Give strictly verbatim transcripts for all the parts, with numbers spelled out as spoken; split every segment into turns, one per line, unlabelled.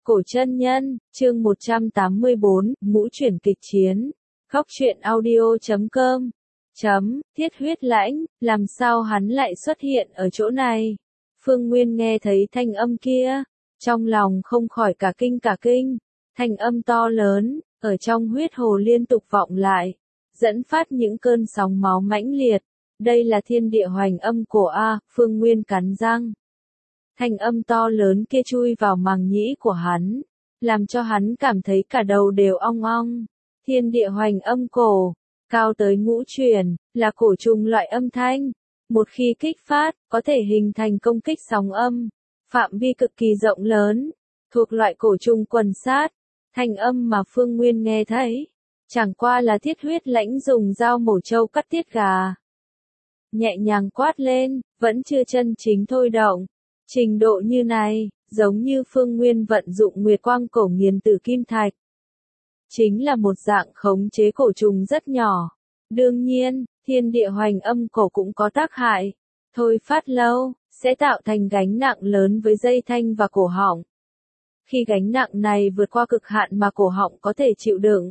Cổ chân nhân, chương một trăm tám mươi bốn, ngũ chuyển kịch chiến. Góc truyện audio chấm com. Chấm, Thiết Huyết Lãnh, làm sao hắn lại xuất hiện ở chỗ này? Phương Nguyên nghe thấy thanh âm kia, trong lòng không khỏi cả kinh cả kinh. Thanh âm to lớn, ở trong huyết hồ liên tục vọng lại, dẫn phát những cơn sóng máu mãnh liệt. Đây là thiên địa hoành âm cổ A, Phương Nguyên cắn răng. Thanh âm to lớn kia chui vào màng nhĩ của hắn, làm cho hắn cảm thấy cả đầu đều ong ong. Thiên địa hoành âm cổ, cao tới ngũ chuyển, là cổ trùng loại âm thanh. Một khi kích phát, có thể hình thành công kích sóng âm, phạm vi cực kỳ rộng lớn, thuộc loại cổ trùng quần sát. Thanh âm mà Phương Nguyên nghe thấy, chẳng qua là Thiết Huyết Lãnh dùng dao mổ trâu cắt tiết gà. Nhẹ nhàng quát lên, vẫn chưa chân chính thôi động. Trình độ như này, giống như Phương Nguyên vận dụng Nguyệt Quang Cổ Nghiền Tử Kim Thạch. Chính là một dạng khống chế cổ trùng rất nhỏ. Đương nhiên, thiên địa hoành âm cổ cũng có tác hại. Thôi phát lâu, sẽ tạo thành gánh nặng lớn với dây thanh và cổ họng. Khi gánh nặng này vượt qua cực hạn mà cổ họng có thể chịu đựng,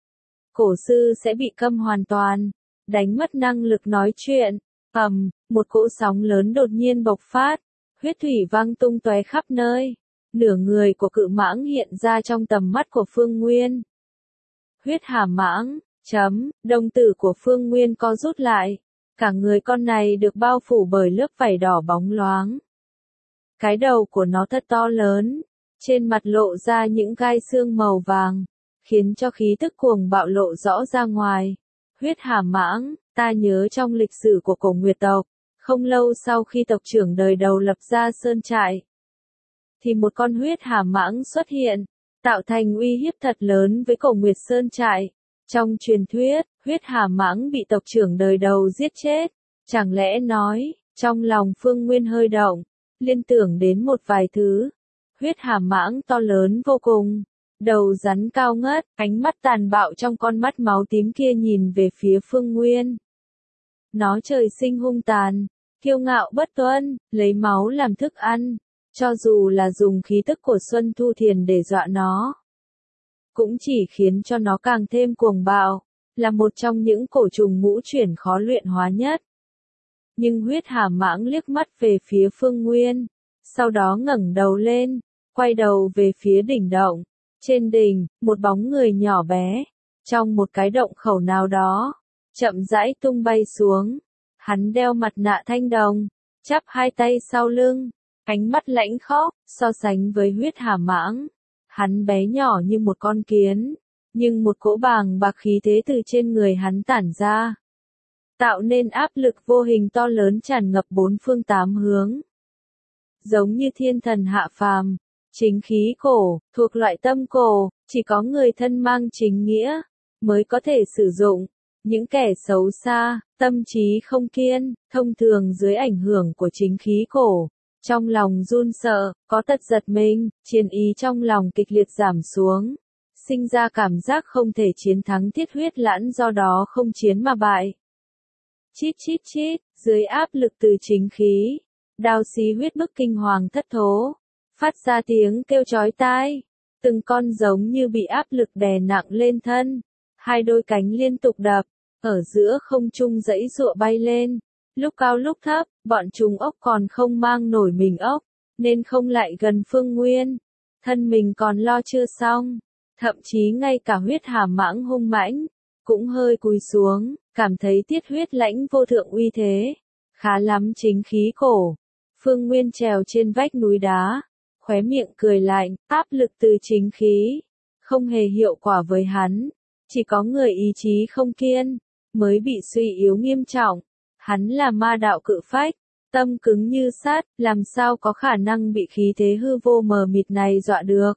cổ sư sẽ bị câm hoàn toàn, đánh mất năng lực nói chuyện. Ầm, một cỗ sóng lớn đột nhiên bộc phát. Huyết thủy văng tung tóe khắp nơi, nửa người của cự mãng hiện ra trong tầm mắt của Phương Nguyên. Huyết hà mãng, chấm, đồng tử của Phương Nguyên co rút lại, cả người con này được bao phủ bởi lớp vảy đỏ bóng loáng. Cái đầu của nó thật to lớn, trên mặt lộ ra những gai xương màu vàng, khiến cho khí tức cuồng bạo lộ rõ ra ngoài. Huyết hà mãng, ta nhớ trong lịch sử của cổ Nguyệt tộc, không lâu sau khi tộc trưởng đời đầu lập ra sơn trại, thì một con huyết hà mãng xuất hiện, tạo thành uy hiếp thật lớn với cổ Nguyệt sơn trại. Trong truyền thuyết, huyết hà mãng bị tộc trưởng đời đầu giết chết. Chẳng lẽ nói, trong lòng Phương Nguyên hơi động, liên tưởng đến một vài thứ. Huyết hà mãng to lớn vô cùng, đầu rắn cao ngất, ánh mắt tàn bạo trong con mắt máu tím kia nhìn về phía Phương Nguyên. Nó trời sinh hung tàn, kiêu ngạo bất tuân, lấy máu làm thức ăn, cho dù là dùng khí tức của Xuân Thu Thiền để dọa nó, cũng chỉ khiến cho nó càng thêm cuồng bạo, là một trong những cổ trùng ngũ chuyển khó luyện hóa nhất. Nhưng huyết hà mãng liếc mắt về phía Phương Nguyên, sau đó ngẩng đầu lên, quay đầu về phía đỉnh động. Trên đỉnh, một bóng người nhỏ bé, trong một cái động khẩu nào đó, chậm rãi tung bay xuống. Hắn đeo mặt nạ thanh đồng, chắp hai tay sau lưng, ánh mắt lãnh khốc. So sánh với huyết hà mãng, hắn bé nhỏ như một con kiến, nhưng một cỗ bàng bạc khí thế từ trên người hắn tản ra, tạo nên áp lực vô hình to lớn tràn ngập bốn phương tám hướng. Giống như thiên thần hạ phàm, chính khí cổ, thuộc loại tâm cổ, chỉ có người thân mang chính nghĩa mới có thể sử dụng. Những kẻ xấu xa, tâm trí không kiên, thông thường dưới ảnh hưởng của chính khí cổ, trong lòng run sợ, có tật giật mình, chiến ý trong lòng kịch liệt giảm xuống, sinh ra cảm giác không thể chiến thắng Thiết Huyết Lãnh, do đó không chiến mà bại. Chít chít chít, dưới áp lực từ chính khí, đao xí huyết bức kinh hoàng thất thố, phát ra tiếng kêu chói tai, từng con giống như bị áp lực đè nặng lên thân, hai đôi cánh liên tục đập, ở giữa không trung giãy giụa bay lên, lúc cao lúc thấp. Bọn trùng ốc còn không mang nổi mình ốc, nên không lại gần Phương Nguyên, thân mình còn lo chưa xong, thậm chí ngay cả huyết hà mãng hung mãnh cũng hơi cúi xuống, cảm thấy Thiết Huyết Lãnh vô thượng uy thế, khá lắm chính khí cổ. Phương Nguyên trèo trên vách núi đá, khóe miệng cười lạnh, áp lực từ chính khí không hề hiệu quả với hắn, chỉ có người ý chí không kiên mới bị suy yếu nghiêm trọng. Hắn là ma đạo cự phách, tâm cứng như sắt, làm sao có khả năng bị khí thế hư vô mờ mịt này dọa được.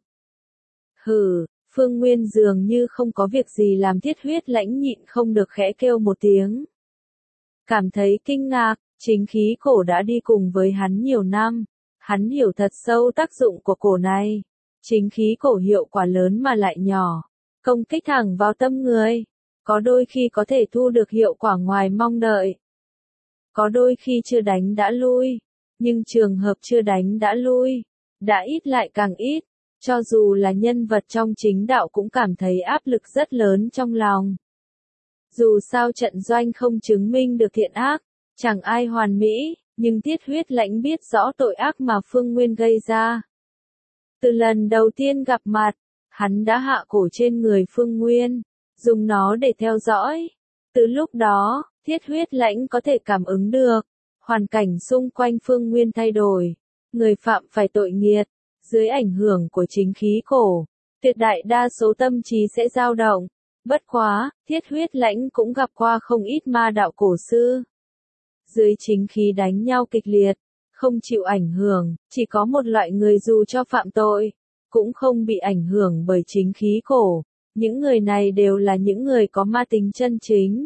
Hừ, Phương Nguyên dường như không có việc gì làm Thiết Huyết Lãnh nhịn không được khẽ kêu một tiếng. Cảm thấy kinh ngạc, chính khí cổ đã đi cùng với hắn nhiều năm, hắn hiểu thật sâu tác dụng của cổ này. Chính khí cổ hiệu quả lớn mà lại nhỏ, công kích thẳng vào tâm người, có đôi khi có thể thu được hiệu quả ngoài mong đợi. Có đôi khi chưa đánh đã lui, nhưng trường hợp chưa đánh đã lui, đã ít lại càng ít, Cho dù là nhân vật trong chính đạo cũng cảm thấy áp lực rất lớn trong lòng. Dù sao trận doanh không chứng minh được thiện ác, chẳng ai hoàn mỹ, nhưng Tiết Huyết Lãnh biết rõ tội ác mà Phương Nguyên gây ra. Từ lần đầu tiên gặp mặt, hắn đã hạ cổ trên người Phương Nguyên, dùng nó để theo dõi. Từ lúc đó, Tiết Huyết Lãnh có thể cảm ứng được, hoàn cảnh xung quanh Phương Nguyên thay đổi, người phạm phải tội nghiệt, dưới ảnh hưởng của chính khí cổ, tuyệt đại đa số tâm trí sẽ dao động. Bất quá, Tiết Huyết Lãnh cũng gặp qua không ít ma đạo cổ sư. Dưới chính khí đánh nhau kịch liệt, không chịu ảnh hưởng, chỉ có một loại người dù cho phạm tội, cũng không bị ảnh hưởng bởi chính khí cổ. Những người này đều là những người có ma tính chân chính.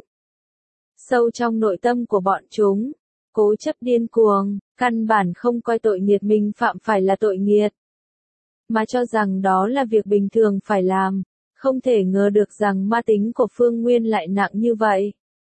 Sâu trong nội tâm của bọn chúng, cố chấp điên cuồng, căn bản không coi tội nghiệt mình phạm phải là tội nghiệt, mà cho rằng đó là việc bình thường phải làm. Không thể ngờ được rằng ma tính của Phương Nguyên lại nặng như vậy.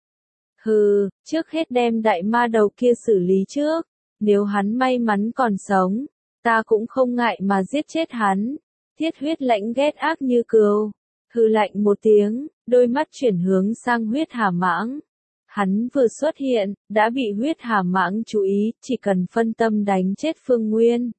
Hừ, trước hết đem đại ma đầu kia xử lý trước, nếu hắn may mắn còn sống, ta cũng không ngại mà giết chết hắn. Tiết Huyết Lãnh ghét ác như cừu, hừ lạnh một tiếng, đôi mắt chuyển hướng sang Huyết Hà Mãng. Hắn vừa xuất hiện, đã bị Huyết Hà Mãng chú ý, chỉ cần phân tâm đánh chết Phương Nguyên,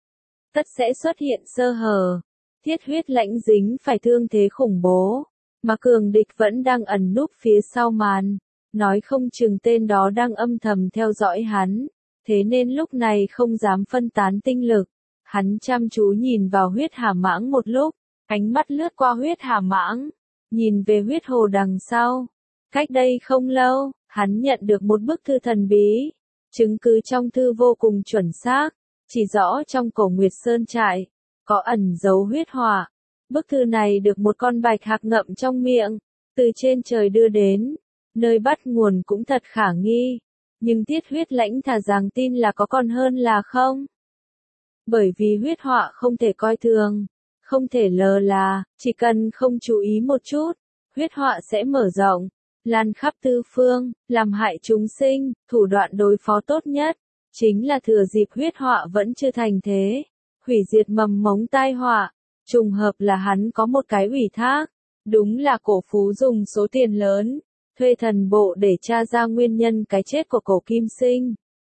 tất sẽ xuất hiện sơ hở. Tiết Huyết Lãnh dính phải thương thế khủng bố, mà cường địch vẫn đang ẩn núp phía sau màn, nói không chừng tên đó đang âm thầm theo dõi hắn, thế nên lúc này không dám phân tán tinh lực. Hắn chăm chú nhìn vào Huyết Hà Mãng một lúc, ánh mắt lướt qua Huyết Hà Mãng, nhìn về huyết hồ đằng sau. Cách đây không lâu, hắn nhận được một bức thư thần bí, chứng cứ trong thư vô cùng chuẩn xác, chỉ rõ trong cổ Nguyệt Sơn trại có ẩn giấu huyết hỏa. Bức thư này được một con bạch hạc ngậm trong miệng, từ trên trời đưa đến, nơi bắt nguồn cũng thật khả nghi, nhưng Tiết Huyết Lãnh thà rằng tin là có còn hơn là không. Bởi vì huyết họa không thể coi thường, không thể lơ là, chỉ cần không chú ý một chút, huyết họa sẽ mở rộng, lan khắp tư phương, làm hại chúng sinh. Thủ đoạn đối phó tốt nhất chính là thừa dịp huyết họa vẫn chưa thành thế, hủy diệt mầm mống tai họa. Trùng hợp là hắn có một cái ủy thác, đúng là Cổ Phú dùng số tiền lớn thuê thần bộ để tra ra nguyên nhân cái chết của Cổ Kim Sinh.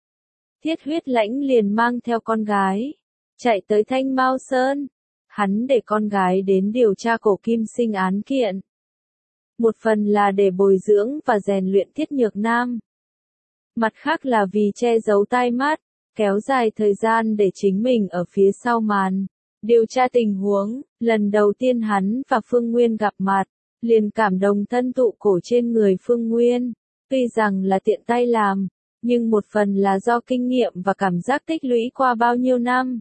Tiết Huyết Lãnh liền mang theo con gái chạy tới Thanh Mao Sơn. Hắn để con gái đến điều tra Cổ Kim Sinh án kiện, một phần là để bồi dưỡng và rèn luyện Tiết Nhược Nam, mặt khác là vì che giấu tai mắt, kéo dài thời gian để chính mình ở phía sau màn điều tra tình huống. Lần đầu tiên hắn và Phương Nguyên gặp mặt, liền cảm động thân tụ cổ trên người Phương Nguyên. Tuy rằng là tiện tay làm, nhưng một phần là do kinh nghiệm và cảm giác tích lũy qua bao nhiêu năm.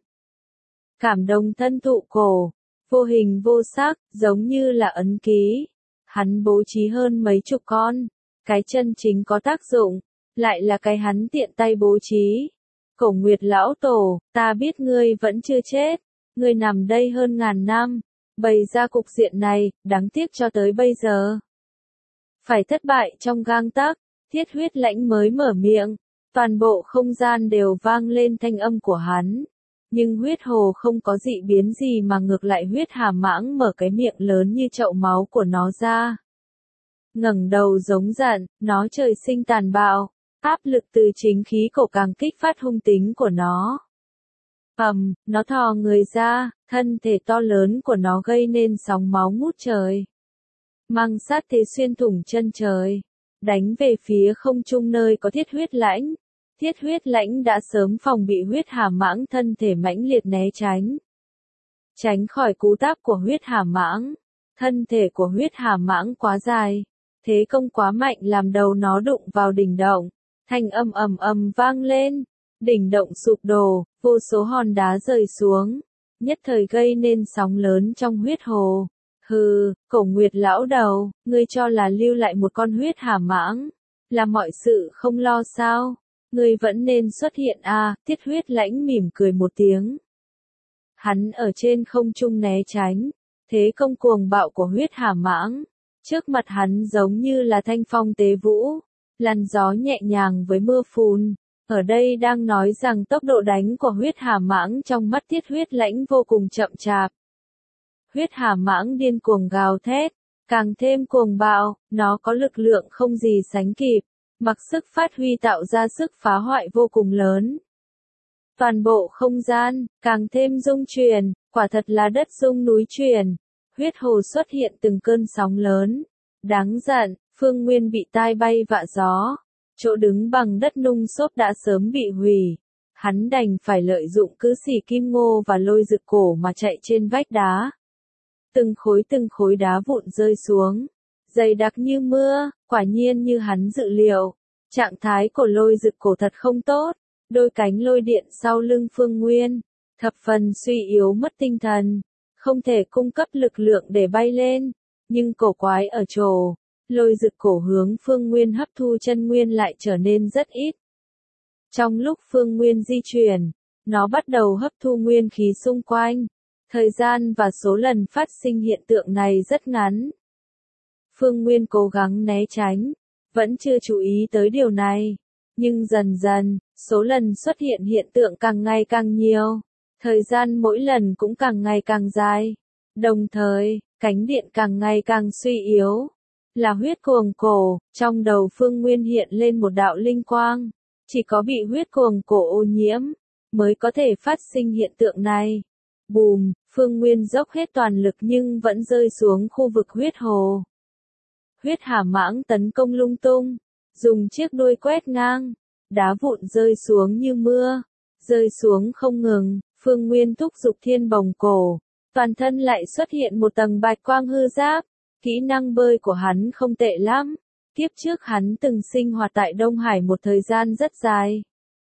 Cảm động thân tụ cổ, vô hình vô sắc, giống như là ấn ký. Hắn bố trí hơn mấy chục con, cái chân chính có tác dụng, lại là cái hắn tiện tay bố trí. Cổ Nguyệt lão tổ, ta biết ngươi vẫn chưa chết, ngươi nằm đây hơn ngàn năm, bày ra cục diện này, đáng tiếc cho tới bây giờ phải thất bại trong gang tấc. Tiết Huyết Lãnh mới mở miệng, toàn bộ không gian đều vang lên thanh âm của hắn, nhưng huyết hồ không có dị biến gì mà ngược lại Huyết Hà Mãng mở cái miệng lớn như chậu máu của nó ra, ngẩng đầu giống giận. Nó trời sinh tàn bạo, áp lực từ chính khí cổ càng kích phát hung tính của nó. Ầm, nó thò người ra, thân thể to lớn của nó gây nên sóng máu ngút trời, mang sát thế xuyên thủng chân trời, đánh về phía không trung nơi có Tiết Huyết Lãnh. Tiết Huyết Lãnh đã sớm phòng bị Huyết Hà Mãng thân thể mãnh liệt né tránh, tránh khỏi cú táp của Huyết Hà Mãng. Thân thể của Huyết Hà Mãng quá dài, thế công quá mạnh làm đầu nó đụng vào đỉnh động, thanh âm ầm ầm vang lên, đỉnh động sụp đổ, vô số hòn đá rơi xuống, nhất thời gây nên sóng lớn trong huyết hồ. Hừ, Cổ Nguyệt lão đầu, ngươi cho là lưu lại một con Huyết Hà Mãng là mọi sự không lo sao? Ngươi vẫn nên xuất hiện à? Tiết Huyết Lãnh mỉm cười một tiếng. Hắn ở trên không trung né tránh thế công cuồng bạo của Huyết Hà Mãng, trước mặt hắn giống như là thanh phong tế vũ, làn gió nhẹ nhàng với mưa phùn. Ở đây đang nói rằng tốc độ đánh của Huyết Hà Mãng trong mắt Tiết Huyết Lãnh vô cùng chậm chạp, Huyết hà mãng điên cuồng gào thét, càng thêm cuồng bạo, nó có lực lượng không gì sánh kịp, mặc sức phát huy tạo ra sức phá hoại vô cùng lớn. Toàn bộ không gian, càng thêm rung chuyển, quả thật là đất rung núi chuyển. Huyết hồ xuất hiện từng cơn sóng lớn. Đáng giận, Phương Nguyên bị tai bay vạ gió. Chỗ đứng bằng đất nung xốp đã sớm bị hủy. Hắn đành phải lợi dụng cứ xỉ kim ngô và lôi rực cổ mà chạy trên vách đá. Từng khối từng khối đá vụn rơi xuống. Dày đặc như mưa, quả nhiên như hắn dự liệu. Trạng thái của lôi rực cổ thật không tốt. Đôi cánh lôi điện sau lưng Phương Nguyên, thập phần suy yếu mất tinh thần, không thể cung cấp lực lượng để bay lên, nhưng cổ quái ở chỗ, lôi rực cổ hướng Phương Nguyên hấp thu chân nguyên lại trở nên rất ít. Trong lúc Phương Nguyên di chuyển, nó bắt đầu hấp thu nguyên khí xung quanh, thời gian và số lần phát sinh hiện tượng này rất ngắn. Phương Nguyên cố gắng né tránh, vẫn chưa chú ý tới điều này. Nhưng dần dần, số lần xuất hiện hiện tượng càng ngày càng nhiều, thời gian mỗi lần cũng càng ngày càng dài. Đồng thời, cánh điện càng ngày càng suy yếu. Là huyết cuồng cổ, trong đầu Phương Nguyên hiện lên một đạo linh quang. Chỉ có bị huyết cuồng cổ ô nhiễm, mới có thể phát sinh hiện tượng này. Bùm, Phương Nguyên dốc hết toàn lực nhưng vẫn rơi xuống khu vực huyết hồ. Huyết hà mãng tấn công lung tung. Dùng chiếc đuôi quét ngang, đá vụn rơi xuống như mưa, rơi xuống không ngừng, Phương Nguyên thúc giục thiên bồng cổ, toàn thân lại xuất hiện một tầng bạch quang hư giáp, kỹ năng bơi của hắn không tệ lắm, kiếp trước hắn từng sinh hoạt tại Đông Hải một thời gian rất dài.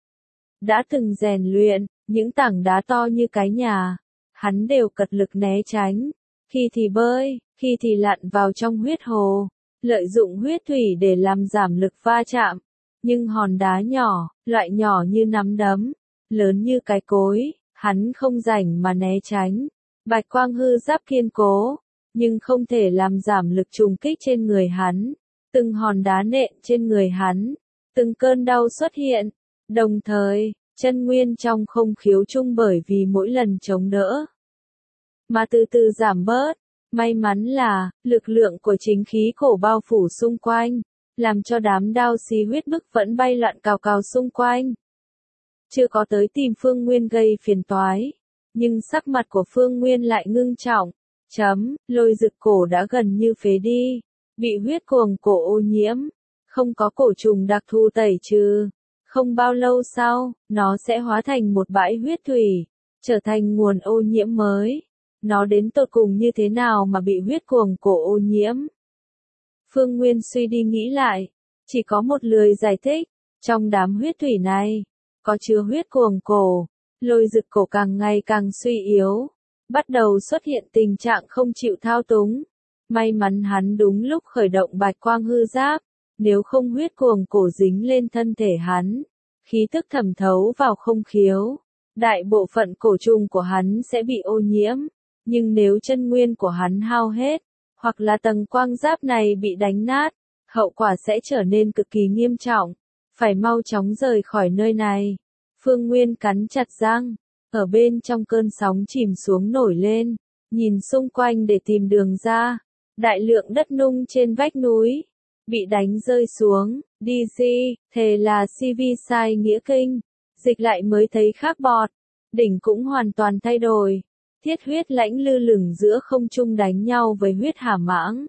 Đã từng rèn luyện, những tảng đá to như cái nhà, hắn đều cật lực né tránh, khi thì bơi, khi thì lặn vào trong huyết hồ. Lợi dụng huyết thủy để làm giảm lực va chạm, nhưng hòn đá nhỏ, loại nhỏ như nắm đấm, lớn như cái cối, hắn không rảnh mà né tránh. Bạch quang hư giáp kiên cố, nhưng không thể làm giảm lực trùng kích trên người hắn. Từng hòn đá nện trên người hắn, từng cơn đau xuất hiện, đồng thời, chân nguyên trong không khiếu chung bởi vì mỗi lần chống đỡ, mà từ từ giảm bớt. May mắn là, lực lượng của chính khí cổ bao phủ xung quanh, làm cho đám đao xí huyết bức vẫn bay loạn cào cào xung quanh. Chưa có tới tìm Phương Nguyên gây phiền toái, nhưng sắc mặt của Phương Nguyên lại ngưng trọng. Chấm, lôi rực cổ đã gần như phế đi, bị huyết cuồng cổ ô nhiễm, không có cổ trùng đặc thù tẩy trừ. Không bao lâu sau, nó sẽ hóa thành một bãi huyết thủy, trở thành nguồn ô nhiễm mới. Nó đến tột cùng như thế nào mà bị huyết cuồng cổ ô nhiễm? Phương Nguyên suy đi nghĩ lại, chỉ có một lời giải thích, trong đám huyết thủy này, có chứa huyết cuồng cổ, lôi rực cổ càng ngày càng suy yếu, bắt đầu xuất hiện tình trạng không chịu thao túng. May mắn hắn đúng lúc khởi động bạch quang hư giáp, nếu không huyết cuồng cổ dính lên thân thể hắn, khí tức thẩm thấu vào không khiếu, đại bộ phận cổ trùng của hắn sẽ bị ô nhiễm. Nhưng nếu chân nguyên của hắn hao hết, hoặc là tầng quang giáp này bị đánh nát, hậu quả sẽ trở nên cực kỳ nghiêm trọng, phải mau chóng rời khỏi nơi này. Phương Nguyên cắn chặt răng, ở bên trong cơn sóng chìm xuống nổi lên, nhìn xung quanh để tìm đường ra. Đại lượng đất nung trên vách núi, bị đánh rơi xuống, đê giê, thề là xê vê sai nghĩa kinh, dịch lại mới thấy khác bọt, đỉnh cũng hoàn toàn thay đổi. Thiết huyết lãnh lư lửng giữa không trung đánh nhau với huyết hà mãng.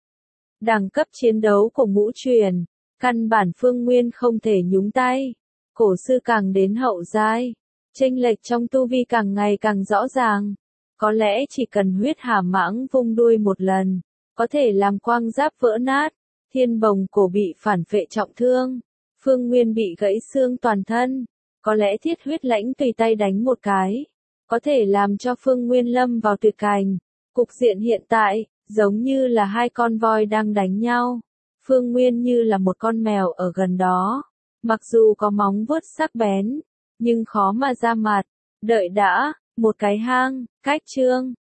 Đẳng cấp chiến đấu của ngũ truyền, căn bản Phương Nguyên không thể nhúng tay. Cổ sư càng đến hậu giai, chênh lệch trong tu vi càng ngày càng rõ ràng. Có lẽ chỉ cần huyết hà mãng vung đuôi một lần, có thể làm quang giáp vỡ nát, thiên bồng cổ bị phản phệ trọng thương, Phương Nguyên bị gãy xương toàn thân. Có lẽ thiết huyết lãnh tùy tay đánh một cái, có thể làm cho Phương Nguyên lâm vào tuyệt cảnh. Cục diện hiện tại, giống như là hai con voi đang đánh nhau. Phương Nguyên như là một con mèo ở gần đó. Mặc dù có móng vuốt sắc bén, nhưng khó mà ra mặt. Đợi đã, một cái hang, cách chương.